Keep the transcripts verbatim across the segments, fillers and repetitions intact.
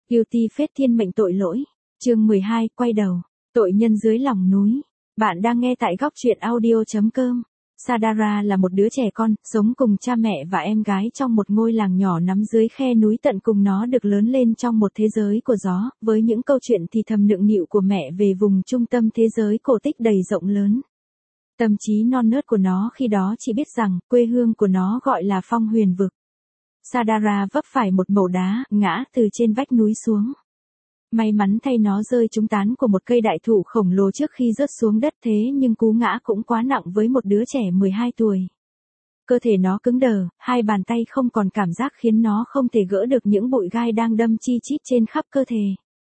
Guilty phết thiên mệnh tội lỗi. Chương mười hai, quay đầu. Tội nhân dưới lòng núi. Bạn đang nghe tại góc truyện audio chấm com. Sadara là một đứa trẻ con, sống cùng cha mẹ và em gái trong một ngôi làng nhỏ nắm dưới khe núi tận cùng. Nó được lớn lên trong một thế giới của gió, với những câu chuyện thì thầm nựng nịu của mẹ về vùng trung tâm thế giới cổ tích đầy rộng lớn. Tâm trí non nớt của nó khi đó chỉ biết rằng, quê hương của nó gọi là Phong Huyền Vực. Sadara vấp phải một mẩu đá, ngã từ trên vách núi xuống. May mắn thay nó rơi trúng tán của một cây đại thụ khổng lồ trước khi rớt xuống đất, thế nhưng cú ngã cũng quá nặng với một đứa trẻ mười hai tuổi. Cơ thể nó cứng đờ, hai bàn tay không còn cảm giác khiến nó không thể gỡ được những bụi gai đang đâm chi chít trên khắp cơ thể.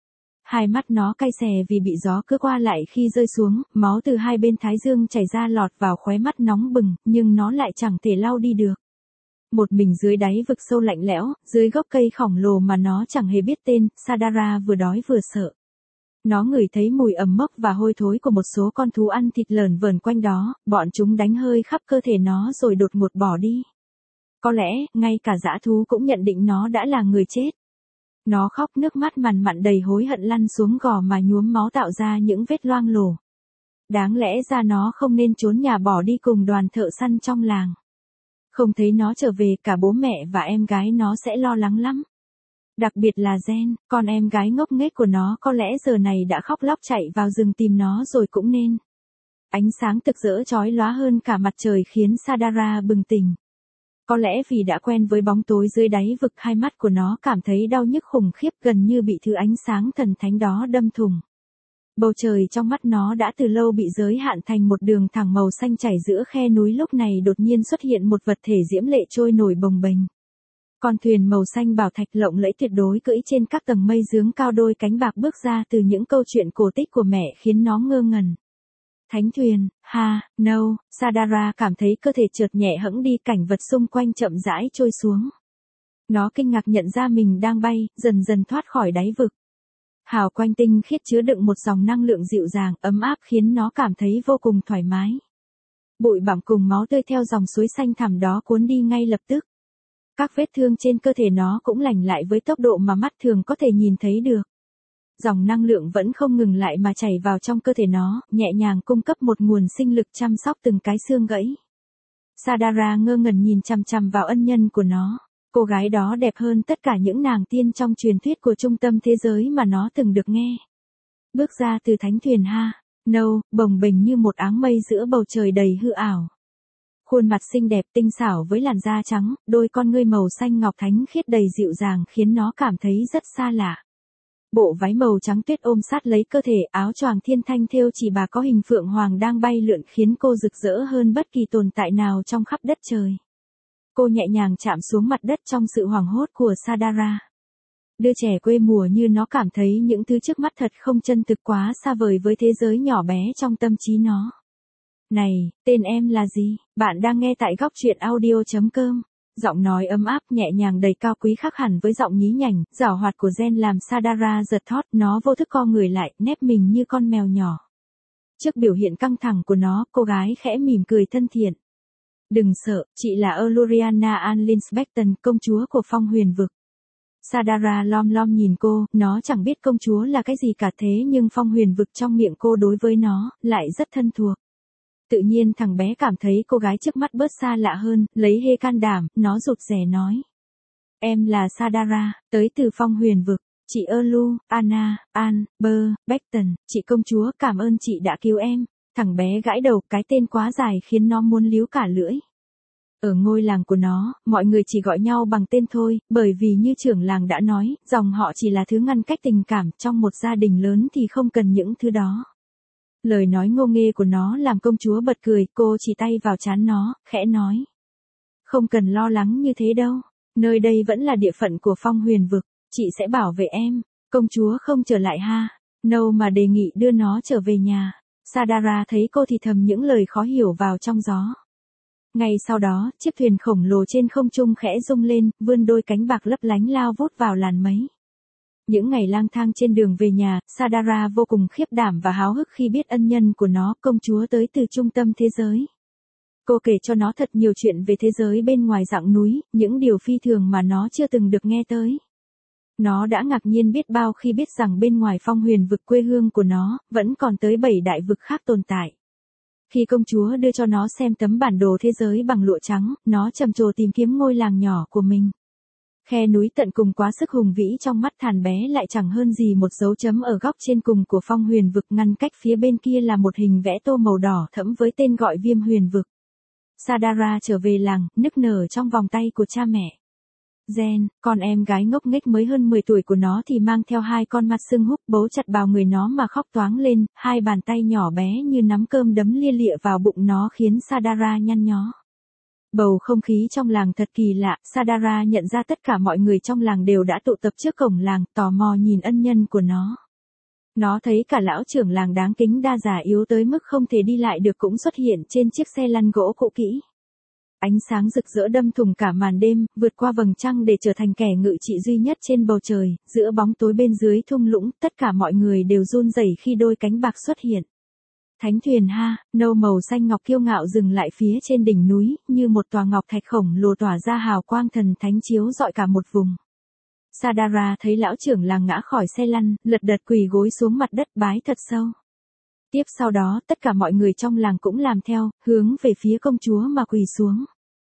Hai mắt nó cay xè vì bị gió cứ qua lại khi rơi xuống, máu từ hai bên thái dương chảy ra lọt vào khóe mắt nóng bừng, nhưng nó lại chẳng thể lau đi được. Một mình dưới đáy vực sâu lạnh lẽo, dưới gốc cây khổng lồ mà nó chẳng hề biết tên, Sadara vừa đói vừa sợ. Nó ngửi thấy mùi ẩm mốc và hôi thối của một số con thú ăn thịt lởn vởn quanh đó, bọn chúng đánh hơi khắp cơ thể nó rồi đột ngột bỏ đi. Có lẽ, ngay cả dã thú cũng nhận định nó đã là người chết. Nó khóc nước mắt mằn mặn đầy hối hận lăn xuống gò mà nhuốm máu tạo ra những vết loang lổ. Đáng lẽ ra nó không nên trốn nhà bỏ đi cùng đoàn thợ săn trong làng. Không thấy nó trở về, cả bố mẹ và em gái nó sẽ lo lắng lắm. Đặc biệt là Jen, con em gái ngốc nghếch của nó, có lẽ giờ này đã khóc lóc chạy vào rừng tìm nó rồi cũng nên. Ánh sáng rực rỡ chói lóa hơn cả mặt trời khiến Sadara bừng tỉnh. Có lẽ vì đã quen với bóng tối dưới đáy vực, hai mắt của nó cảm thấy đau nhức khủng khiếp, gần như bị thứ ánh sáng thần thánh đó đâm thủng. Bầu trời trong mắt nó đã từ lâu bị giới hạn thành một đường thẳng màu xanh chảy giữa khe núi, lúc này đột nhiên xuất hiện một vật thể diễm lệ trôi nổi bồng bềnh. Con thuyền màu xanh bảo thạch lộng lẫy tuyệt đối cưỡi trên các tầng mây dướng cao, đôi cánh bạc bước ra từ những câu chuyện cổ tích của mẹ khiến nó ngơ ngẩn. Thánh thuyền, ha, no, Sadara cảm thấy cơ thể chợt nhẹ hẫng đi, cảnh vật xung quanh chậm rãi trôi xuống. Nó kinh ngạc nhận ra mình đang bay, dần dần thoát khỏi đáy vực. Hào quang tinh khiết chứa đựng một dòng năng lượng dịu dàng, ấm áp khiến nó cảm thấy vô cùng thoải mái. Bụi bặm cùng máu tươi theo dòng suối xanh thẳm đó cuốn đi ngay lập tức. Các vết thương trên cơ thể nó cũng lành lại với tốc độ mà mắt thường có thể nhìn thấy được. Dòng năng lượng vẫn không ngừng lại mà chảy vào trong cơ thể nó, nhẹ nhàng cung cấp một nguồn sinh lực chăm sóc từng cái xương gãy. Sadara ngơ ngẩn nhìn chằm chằm vào ân nhân của nó. Cô gái đó đẹp hơn tất cả những nàng tiên trong truyền thuyết của trung tâm thế giới mà nó từng được nghe. Bước ra từ thánh thuyền ha, nâu, bồng bềnh như một áng mây giữa bầu trời đầy hư ảo. Khuôn mặt xinh đẹp tinh xảo với làn da trắng, đôi con ngươi màu xanh ngọc thánh khiết đầy dịu dàng khiến nó cảm thấy rất xa lạ. Bộ váy màu trắng tuyết ôm sát lấy cơ thể, áo choàng thiên thanh thêu chỉ bà có hình phượng hoàng đang bay lượn khiến cô rực rỡ hơn bất kỳ tồn tại nào trong khắp đất trời. Cô nhẹ nhàng chạm xuống mặt đất trong sự hoảng hốt của Sadara. Đứa trẻ quê mùa như nó cảm thấy những thứ trước mắt thật không chân thực, quá xa vời với thế giới nhỏ bé trong tâm trí nó. Này, tên em là gì? Bạn đang nghe tại góc truyện audio chấm com. Giọng nói ấm áp, nhẹ nhàng, đầy cao quý khác hẳn với giọng nhí nhảnh, giảo hoạt của Jen làm Sadara giật thót, nó vô thức co người lại, nép mình như con mèo nhỏ. Trước biểu hiện căng thẳng của nó, cô gái khẽ mỉm cười thân thiện. Đừng sợ, chị là Eluriana Ann Linsbeckton, công chúa của Phong Huyền Vực. Sadara lom lom nhìn cô, nó chẳng biết công chúa là cái gì cả, thế nhưng Phong Huyền Vực trong miệng cô đối với nó, lại rất thân thuộc. Tự nhiên thằng bé cảm thấy cô gái trước mắt bớt xa lạ hơn, lấy hê can đảm, nó rụt rè nói. Em là Sadara, tới từ Phong Huyền Vực, chị Elu, Anna, Ann, Bơ, Beckton, chị công chúa cảm ơn chị đã cứu em. Thằng bé gãi đầu, cái tên quá dài khiến nó muốn líu cả lưỡi. Ở ngôi làng của nó, mọi người chỉ gọi nhau bằng tên thôi, bởi vì như trưởng làng đã nói, dòng họ chỉ là thứ ngăn cách tình cảm, trong một gia đình lớn thì không cần những thứ đó. Lời nói ngô nghê của nó làm công chúa bật cười, cô chỉ tay vào trán nó, khẽ nói. Không cần lo lắng như thế đâu, nơi đây vẫn là địa phận của Phong Huyền Vực, chị sẽ bảo vệ em. Công chúa không trở lại ha, nâu mà đề nghị đưa nó trở về nhà. Sadara thấy cô thì thầm những lời khó hiểu vào trong gió. Ngay sau đó, chiếc thuyền khổng lồ trên không trung khẽ rung lên, vươn đôi cánh bạc lấp lánh lao vút vào làn mây. Những ngày lang thang trên đường về nhà, Sadara vô cùng khiếp đảm và háo hức khi biết ân nhân của nó, công chúa tới từ trung tâm thế giới. Cô kể cho nó thật nhiều chuyện về thế giới bên ngoài dặng núi, những điều phi thường mà nó chưa từng được nghe tới. Nó đã ngạc nhiên biết bao khi biết rằng bên ngoài Phong Huyền vực quê hương của nó, vẫn còn tới bảy đại vực khác tồn tại. Khi công chúa đưa cho nó xem tấm bản đồ thế giới bằng lụa trắng, nó trầm trồ tìm kiếm ngôi làng nhỏ của mình. Khe núi tận cùng quá sức hùng vĩ trong mắt thằn bé lại chẳng hơn gì một dấu chấm ở góc trên cùng của Phong Huyền vực, ngăn cách phía bên kia là một hình vẽ tô màu đỏ thẫm với tên gọi Viêm Huyền vực. Sadara trở về làng, nức nở trong vòng tay của cha mẹ. Jen, con em gái ngốc nghếch mới hơn mười tuổi của nó thì mang theo hai con mắt sưng húp bấu chặt vào người nó mà khóc toáng lên, hai bàn tay nhỏ bé như nắm cơm đấm lia lịa vào bụng nó khiến Sadara nhăn nhó. Bầu không khí trong làng thật kỳ lạ, Sadara nhận ra tất cả mọi người trong làng đều đã tụ tập trước cổng làng, tò mò nhìn ân nhân của nó. Nó thấy cả lão trưởng làng đáng kính đa già yếu tới mức không thể đi lại được cũng xuất hiện trên chiếc xe lăn gỗ cũ kỹ. Ánh sáng rực rỡ đâm thủng cả màn đêm, vượt qua vầng trăng để trở thành kẻ ngự trị duy nhất trên bầu trời, giữa bóng tối bên dưới thung lũng, tất cả mọi người đều run rẩy khi đôi cánh bạc xuất hiện. Thánh thuyền ha, nâu màu xanh ngọc kiêu ngạo dừng lại phía trên đỉnh núi, như một tòa ngọc thạch khổng lồ tỏa ra hào quang thần thánh chiếu rọi cả một vùng. Sadara thấy lão trưởng làng ngã khỏi xe lăn, lật đật quỳ gối xuống mặt đất bái thật sâu. Tiếp sau đó, tất cả mọi người trong làng cũng làm theo, hướng về phía công chúa mà quỳ xuống.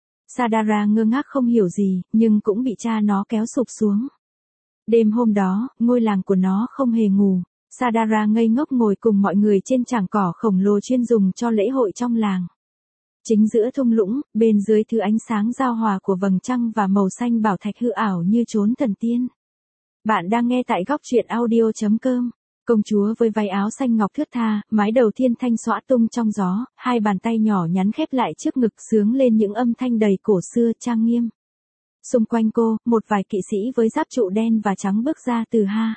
Sadara ngơ ngác không hiểu gì, nhưng cũng bị cha nó kéo sụp xuống. Đêm hôm đó, ngôi làng của nó không hề ngủ. Sadara ngây ngốc ngồi cùng mọi người trên tràng cỏ khổng lồ chuyên dùng cho lễ hội trong làng. Chính giữa thung lũng, bên dưới thứ ánh sáng giao hòa của vầng trăng và màu xanh bảo thạch hư ảo như chốn thần tiên. Bạn đang nghe tại góc truyện audio chấm com. Công chúa với váy áo xanh ngọc thướt tha, mái đầu thiên thanh xõa tung trong gió, hai bàn tay nhỏ nhắn khép lại trước ngực sướng lên những âm thanh đầy cổ xưa trang nghiêm. Xung quanh cô, một vài kỵ sĩ với giáp trụ đen và trắng bước ra từ ha.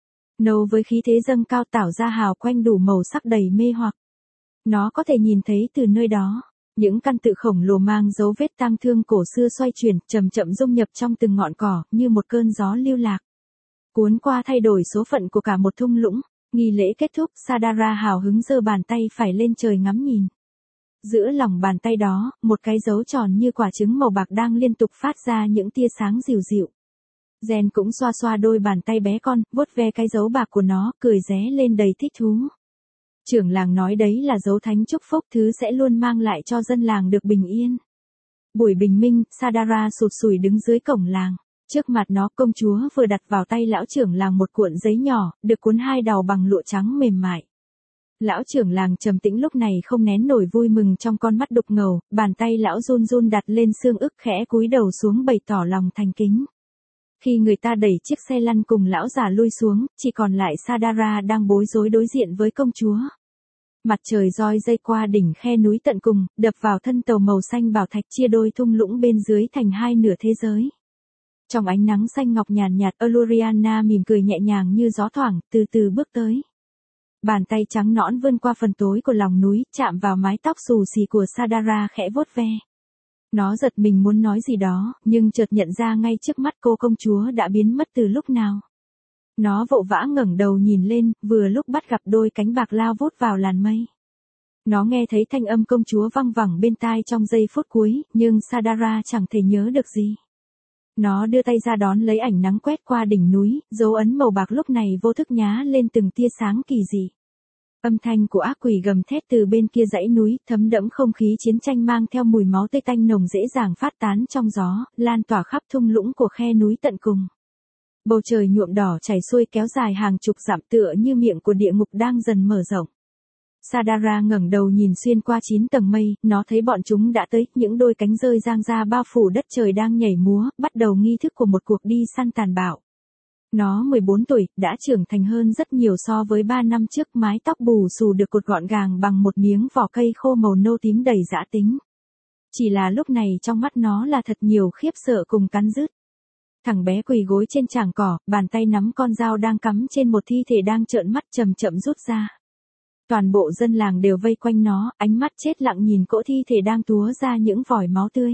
Nâu với khí thế dâng cao tảo ra hào quanh đủ màu sắc đầy mê hoặc. Nó có thể nhìn thấy từ nơi đó, những căn tự khổng lồ mang dấu vết tang thương cổ xưa xoay chuyển, chậm chậm dung nhập trong từng ngọn cỏ, như một cơn gió lưu lạc. Cuốn qua thay đổi số phận của cả một thung lũng. Nghi lễ kết thúc, Sadara hào hứng giơ bàn tay phải lên trời ngắm nhìn. Giữa lòng bàn tay đó, một cái dấu tròn như quả trứng màu bạc đang liên tục phát ra những tia sáng dịu dịu. Jen cũng xoa xoa đôi bàn tay bé con, vuốt ve cái dấu bạc của nó, cười ré lên đầy thích thú. Trưởng làng nói đấy là dấu thánh chúc phúc, thứ sẽ luôn mang lại cho dân làng được bình yên. Buổi bình minh, Sadara sụt sùi đứng dưới cổng làng. Trước mặt nó, công chúa vừa đặt vào tay lão trưởng làng một cuộn giấy nhỏ, được cuốn hai đầu bằng lụa trắng mềm mại. Lão trưởng làng trầm tĩnh lúc này không nén nổi vui mừng trong con mắt đục ngầu, bàn tay lão run run đặt lên xương ức khẽ cúi đầu xuống bày tỏ lòng thành kính. Khi người ta đẩy chiếc xe lăn cùng lão già lui xuống, chỉ còn lại Sadara đang bối rối đối diện với công chúa. Mặt trời roi dây qua đỉnh khe núi tận cùng, đập vào thân tàu màu xanh bảo thạch chia đôi thung lũng bên dưới thành hai nửa thế giới. Trong ánh nắng xanh ngọc nhàn nhạt, Eluriana mỉm cười nhẹ nhàng như gió thoảng, từ từ bước tới. Bàn tay trắng nõn vươn qua phần tối của lòng núi, chạm vào mái tóc xù xì của Sadara khẽ vuốt ve. Nó giật mình muốn nói gì đó, nhưng chợt nhận ra ngay trước mắt cô công chúa đã biến mất từ lúc nào. Nó vội vã ngẩng đầu nhìn lên, vừa lúc bắt gặp đôi cánh bạc lao vút vào làn mây. Nó nghe thấy thanh âm công chúa văng vẳng bên tai trong giây phút cuối, nhưng Sadara chẳng thể nhớ được gì. Nó đưa tay ra đón lấy ảnh nắng quét qua đỉnh núi, dấu ấn màu bạc lúc này vô thức nhá lên từng tia sáng kỳ dị. Âm thanh của ác quỷ gầm thét từ bên kia dãy núi, thấm đẫm không khí chiến tranh mang theo mùi máu tươi tanh nồng dễ dàng phát tán trong gió, lan tỏa khắp thung lũng của khe núi tận cùng. Bầu trời nhuộm đỏ chảy xuôi kéo dài hàng chục dặm tựa như miệng của địa ngục đang dần mở rộng. Sadara ngẩng đầu nhìn xuyên qua chín tầng mây, nó thấy bọn chúng đã tới, những đôi cánh rơi giang ra bao phủ đất trời đang nhảy múa, bắt đầu nghi thức của một cuộc đi săn tàn bạo. Nó mười bốn tuổi, đã trưởng thành hơn rất nhiều so với ba năm trước, mái tóc bù xù được cột gọn gàng bằng một miếng vỏ cây khô màu nâu tím đầy dã tính. Chỉ là lúc này trong mắt nó là thật nhiều khiếp sợ cùng cắn rứt. Thằng bé quỳ gối trên tràng cỏ, bàn tay nắm con dao đang cắm trên một thi thể đang trợn mắt chậm chậm rút ra. Toàn bộ dân làng đều vây quanh nó, ánh mắt chết lặng nhìn cỗ thi thể đang túa ra những vòi máu tươi.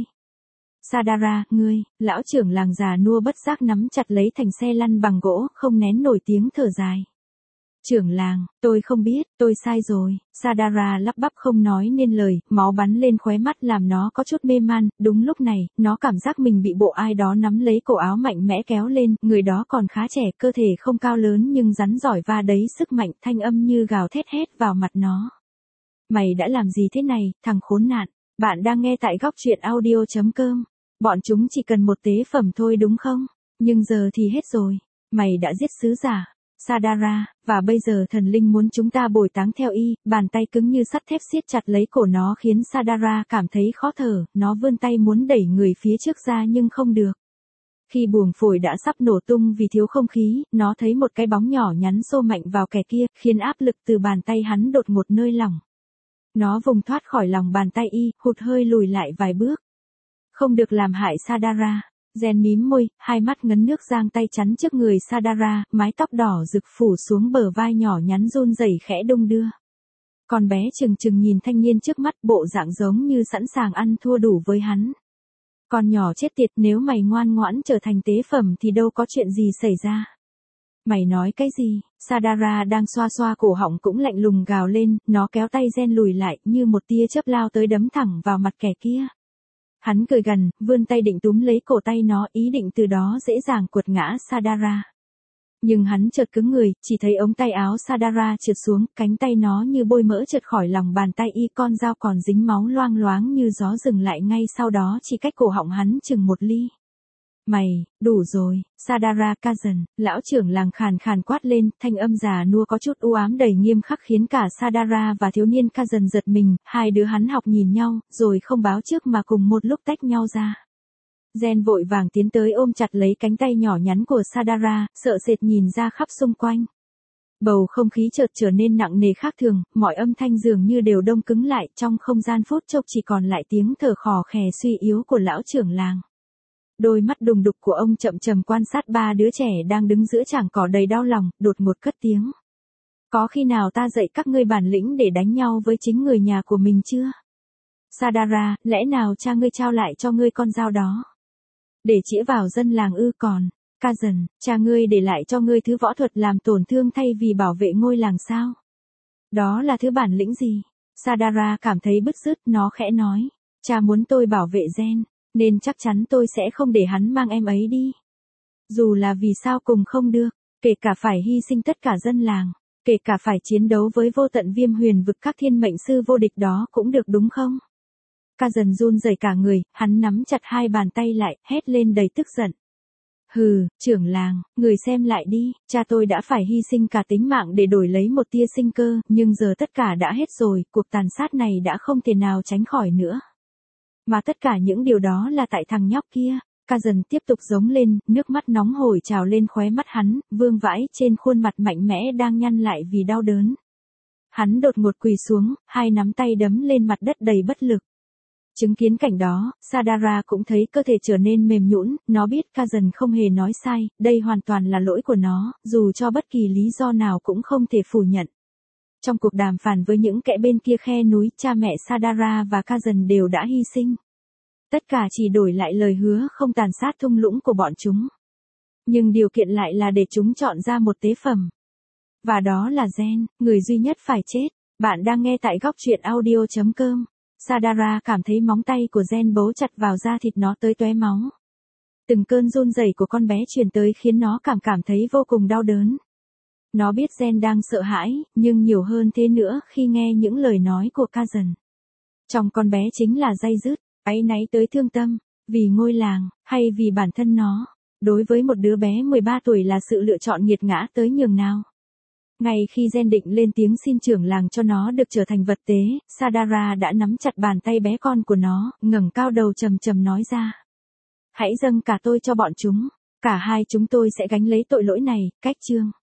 Sadara, ngươi, lão trưởng làng già nua bất giác nắm chặt lấy thành xe lăn bằng gỗ, không nén nổi tiếng thở dài. Trưởng làng, tôi không biết, tôi sai rồi. Sadara lắp bắp không nói nên lời, máu bắn lên khóe mắt làm nó có chút mê man. Đúng lúc này, nó cảm giác mình bị bộ ai đó nắm lấy cổ áo mạnh mẽ kéo lên. Người đó còn khá trẻ, cơ thể không cao lớn nhưng rắn giỏi va đấy sức mạnh, thanh âm như gào thét hét vào mặt nó. Mày đã làm gì thế này, thằng khốn nạn? Bạn đang nghe tại góc truyện audio chấm com. Bọn chúng chỉ cần một tế phẩm thôi đúng không? Nhưng giờ thì hết rồi. Mày đã giết sứ giả Sadara, và bây giờ thần linh muốn chúng ta bồi táng theo y. Bàn tay cứng như sắt thép siết chặt lấy cổ nó khiến Sadara cảm thấy khó thở. Nó vươn tay muốn đẩy người phía trước ra nhưng không được. Khi buồng phổi đã sắp nổ tung vì thiếu không khí, nó thấy một cái bóng nhỏ nhắn xô mạnh vào kẻ kia, khiến áp lực từ bàn tay hắn đột ngột nơi lỏng. Nó vùng thoát khỏi lòng bàn tay y, hụt hơi lùi lại vài bước. Không được làm hại Sadara. Gen mím môi, hai mắt ngấn nước giang tay chắn trước người Sadara, mái tóc đỏ rực phủ xuống bờ vai nhỏ nhắn run rẩy khẽ đung đưa. Con bé chừng chừng nhìn thanh niên trước mắt, bộ dạng giống như sẵn sàng ăn thua đủ với hắn. Con nhỏ chết tiệt, nếu mày ngoan ngoãn trở thành tế phẩm thì đâu có chuyện gì xảy ra. Mày nói cái gì? Sadara đang xoa xoa cổ họng cũng lạnh lùng gào lên, nó kéo tay Gen lùi lại, như một tia chớp lao tới đấm thẳng vào mặt kẻ kia. Hắn cười gằn, vươn tay định túm lấy cổ tay nó, ý định từ đó dễ dàng quật ngã Sadara. Nhưng hắn chợt cứng người, chỉ thấy ống tay áo Sadara trượt xuống, cánh tay nó như bôi mỡ trượt khỏi lòng bàn tay y, con dao còn dính máu loang loáng như gió dừng lại ngay sau đó chỉ cách cổ họng hắn chừng một ly. Mày, đủ rồi, Sadara Kazan, lão trưởng làng khàn khàn quát lên, thanh âm già nua có chút u ám đầy nghiêm khắc khiến cả Sadara và thiếu niên Kazan giật mình, hai đứa hắn học nhìn nhau, rồi không báo trước mà cùng một lúc tách nhau ra. Gen vội vàng tiến tới ôm chặt lấy cánh tay nhỏ nhắn của Sadara, sợ sệt nhìn ra khắp xung quanh. Bầu không khí chợt trở nên nặng nề khác thường, mọi âm thanh dường như đều đông cứng lại, trong không gian phút chốc chỉ còn lại tiếng thở khò khè suy yếu của lão trưởng làng. Đôi mắt đùng đục của ông chậm chậm quan sát ba đứa trẻ đang đứng giữa trảng cỏ đầy đau lòng, đột ngột cất tiếng. Có khi nào ta dạy các ngươi bản lĩnh để đánh nhau với chính người nhà của mình chưa? Sadara, lẽ nào cha ngươi trao lại cho ngươi con dao đó? Để chĩa vào dân làng ư? Còn, Kazan, cha ngươi để lại cho ngươi thứ võ thuật làm tổn thương thay vì bảo vệ ngôi làng sao? Đó là thứ bản lĩnh gì? Sadara cảm thấy bứt rứt, nó khẽ nói. Cha muốn tôi bảo vệ Gen, nên chắc chắn tôi sẽ không để hắn mang em ấy đi. Dù là vì sao cùng không được, kể cả phải hy sinh tất cả dân làng, kể cả phải chiến đấu với vô tận viêm huyền vực các thiên mệnh sư vô địch đó cũng được đúng không? Kazan run rẩy cả người, hắn nắm chặt hai bàn tay lại, hét lên đầy tức giận. Hừ, trưởng làng, người xem lại đi, cha tôi đã phải hy sinh cả tính mạng để đổi lấy một tia sinh cơ, nhưng giờ tất cả đã hết rồi, cuộc tàn sát này đã không thể nào tránh khỏi nữa. Mà tất cả những điều đó là tại thằng nhóc kia. Kazan tiếp tục giống lên, nước mắt nóng hổi trào lên khóe mắt hắn, vương vãi trên khuôn mặt mạnh mẽ đang nhăn lại vì đau đớn. Hắn đột ngột quỳ xuống, hai nắm tay đấm lên mặt đất đầy bất lực. Chứng kiến cảnh đó, Sadara cũng thấy cơ thể trở nên mềm nhũn, nó biết Kazan không hề nói sai, đây hoàn toàn là lỗi của nó, dù cho bất kỳ lý do nào cũng không thể phủ nhận. Trong cuộc đàm phán với những kẻ bên kia khe núi, cha mẹ Sadara và Kazan đều đã hy sinh. Tất cả chỉ đổi lại lời hứa không tàn sát thung lũng của bọn chúng. Nhưng điều kiện lại là để chúng chọn ra một tế phẩm. Và đó là Gen, người duy nhất phải chết. Bạn đang nghe tại góc truyện audio chấm com. Sadara cảm thấy móng tay của Gen bấu chặt vào da thịt nó tới tóe máu. Từng cơn run rẩy của con bé truyền tới khiến nó cảm cảm thấy vô cùng đau đớn. Nó biết Gen đang sợ hãi, nhưng nhiều hơn thế nữa khi nghe những lời nói của Kazan. Trong con bé chính là day dứt, áy náy tới thương tâm, vì ngôi làng, hay vì bản thân nó. Đối với một đứa bé mười ba tuổi là sự lựa chọn nghiệt ngã tới nhường nào. Ngay khi Gen định lên tiếng xin trưởng làng cho nó được trở thành vật tế, Sadara đã nắm chặt bàn tay bé con của nó, ngẩng cao đầu trầm trầm nói ra. Hãy dâng cả tôi cho bọn chúng, cả hai chúng tôi sẽ gánh lấy tội lỗi này. Cách chương.